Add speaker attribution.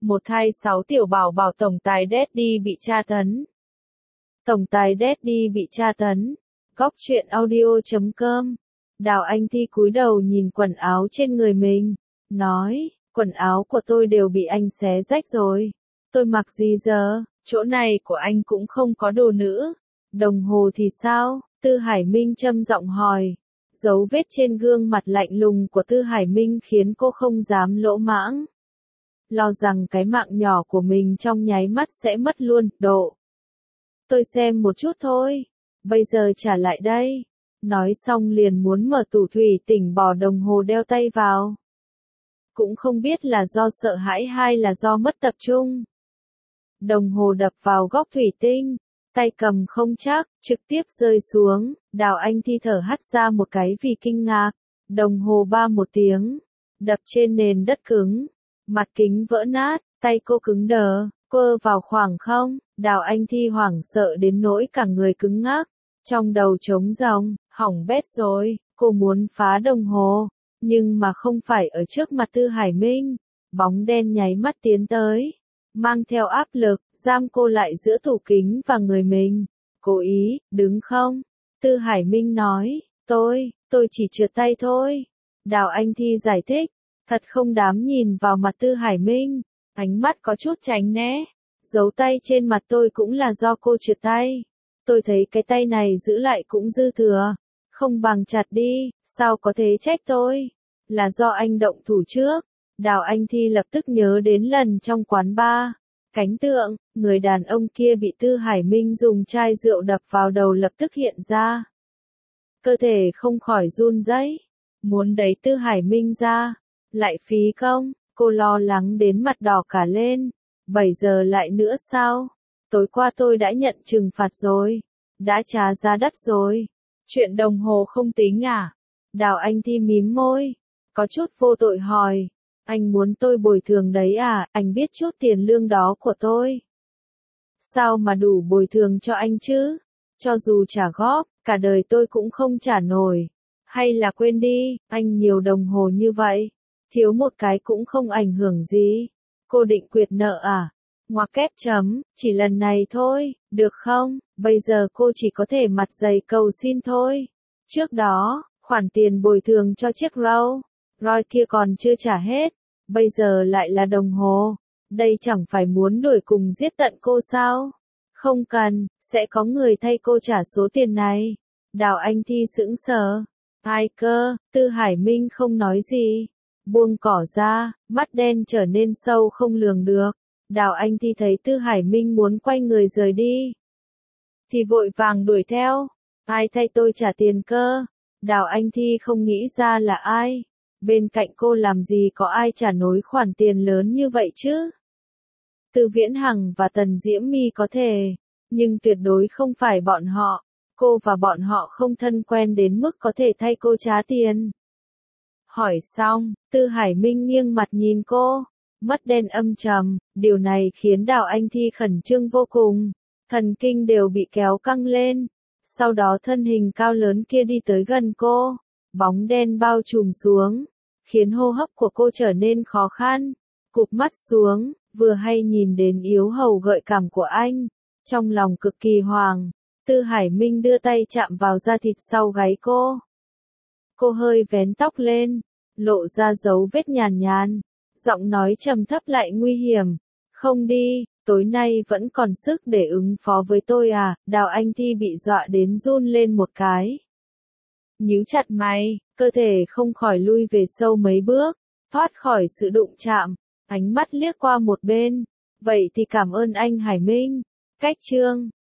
Speaker 1: Một thai 6 tiểu bảo bảo tổng tài Daddy bị tra tấn. Tổng tài Daddy bị tra tấn. Góc truyện audio.com. Đào Anh Thi cúi đầu nhìn quần áo trên người mình, nói, quần áo của tôi đều bị anh xé rách rồi. Tôi mặc gì giờ, chỗ này của anh cũng không có đồ nữa. Đồng hồ thì sao? Tư Hải Minh trầm giọng hỏi. Dấu vết trên gương mặt lạnh lùng của Tư Hải Minh khiến cô không dám lỗ mãng. Lo rằng cái mạng nhỏ của mình trong nháy mắt sẽ mất luôn, độ. Tôi xem một chút thôi. Bây giờ trả lại đây. Nói xong liền muốn mở tủ thủy tinh bỏ đồng hồ đeo tay vào. Cũng không biết là do sợ hãi hay là do mất tập trung. Đồng hồ đập vào góc thủy tinh, tay cầm không chắc, trực tiếp rơi xuống. Đào Anh Thi thở hắt ra một cái vì kinh ngạc. Đồng hồ ba một tiếng, đập trên nền đất cứng. Mặt kính vỡ nát, tay cô cứng đờ, cô vào khoảng không. Đào Anh Thi hoảng sợ đến nỗi cả người cứng ngắc. Trong đầu trống rỗng, hỏng bét rồi, cô muốn phá đồng hồ, nhưng mà không phải ở trước mặt Tư Hải Minh. Bóng đen nháy mắt tiến tới, mang theo áp lực, giam cô lại giữa tủ kính và người mình. Cố ý, đứng không? Tư Hải Minh nói, tôi chỉ trượt tay thôi. Đào Anh Thi giải thích, thật không dám nhìn vào mặt Tư Hải Minh, ánh mắt có chút tránh né. Dấu tay trên mặt tôi cũng là do cô trượt tay. Tôi thấy cái tay này giữ lại cũng dư thừa, không bằng chặt đi, sao có thể trách tôi? Là do anh động thủ trước. Đào Anh Thi lập tức nhớ đến lần trong quán bar. Cảnh tượng, người đàn ông kia bị Tư Hải Minh dùng chai rượu đập vào đầu lập tức hiện ra. Cơ thể không khỏi run rẩy, muốn đẩy Tư Hải Minh ra, lại phí công, cô lo lắng đến mặt đỏ cả lên. 7 giờ lại nữa sao? Tối qua tôi đã nhận trừng phạt rồi, đã trả giá đắt rồi. Chuyện đồng hồ không tính à? Đào Anh Thi mím môi, có chút vô tội hỏi, anh muốn tôi bồi thường đấy à? Anh biết chút tiền lương đó của tôi, sao mà đủ bồi thường cho anh chứ? Cho dù trả góp, cả đời tôi cũng không trả nổi. Hay là quên đi, anh nhiều đồng hồ như vậy, thiếu một cái cũng không ảnh hưởng gì. Cô định quyệt nợ à? Ngoặc kép chấm, chỉ lần này thôi, được không? Bây giờ cô chỉ có thể mặt dày cầu xin thôi. Trước đó, khoản tiền bồi thường cho chiếc Roy kia còn chưa trả hết, bây giờ lại là đồng hồ. Đây chẳng phải muốn đuổi cùng giết tận cô sao? Không cần, sẽ có người thay cô trả số tiền này. Đào Anh Thi sững sờ. Ai cơ? Tư Hải Minh không nói gì. Buông cỏ ra, mắt đen trở nên sâu không lường được. Đào Anh Thi thấy Tư Hải Minh muốn quay người rời đi, thì vội vàng đuổi theo. Ai thay tôi trả tiền cơ? Đào Anh Thi không nghĩ ra là ai. Bên cạnh cô làm gì có ai trả nổi khoản tiền lớn như vậy chứ? Từ Viễn Hằng và Tần Diễm My có thể, nhưng tuyệt đối không phải bọn họ. Cô và bọn họ không thân quen đến mức có thể thay cô trả tiền. Hỏi xong, Tư Hải Minh nghiêng mặt nhìn cô, mắt đen âm trầm, điều này khiến Đào Anh Thi khẩn trương vô cùng, thần kinh đều bị kéo căng lên. Sau đó thân hình cao lớn kia đi tới gần cô, bóng đen bao trùm xuống, khiến hô hấp của cô trở nên khó khăn. Cụp mắt xuống, vừa hay nhìn đến yếu hầu gợi cảm của anh, trong lòng cực kỳ hoảng. Tư Hải Minh đưa tay chạm vào da thịt sau gáy cô. Cô hơi vén tóc lên, lộ ra dấu vết nhàn nhàn, giọng nói trầm thấp lại nguy hiểm. Không đi, tối nay vẫn còn sức để ứng phó với tôi à? Đào Anh Thi bị dọa đến run lên một cái. Nhíu chặt mày, cơ thể không khỏi lui về sâu mấy bước, thoát khỏi sự đụng chạm, ánh mắt liếc qua một bên. Vậy thì cảm ơn anh Hải Minh. Cách chương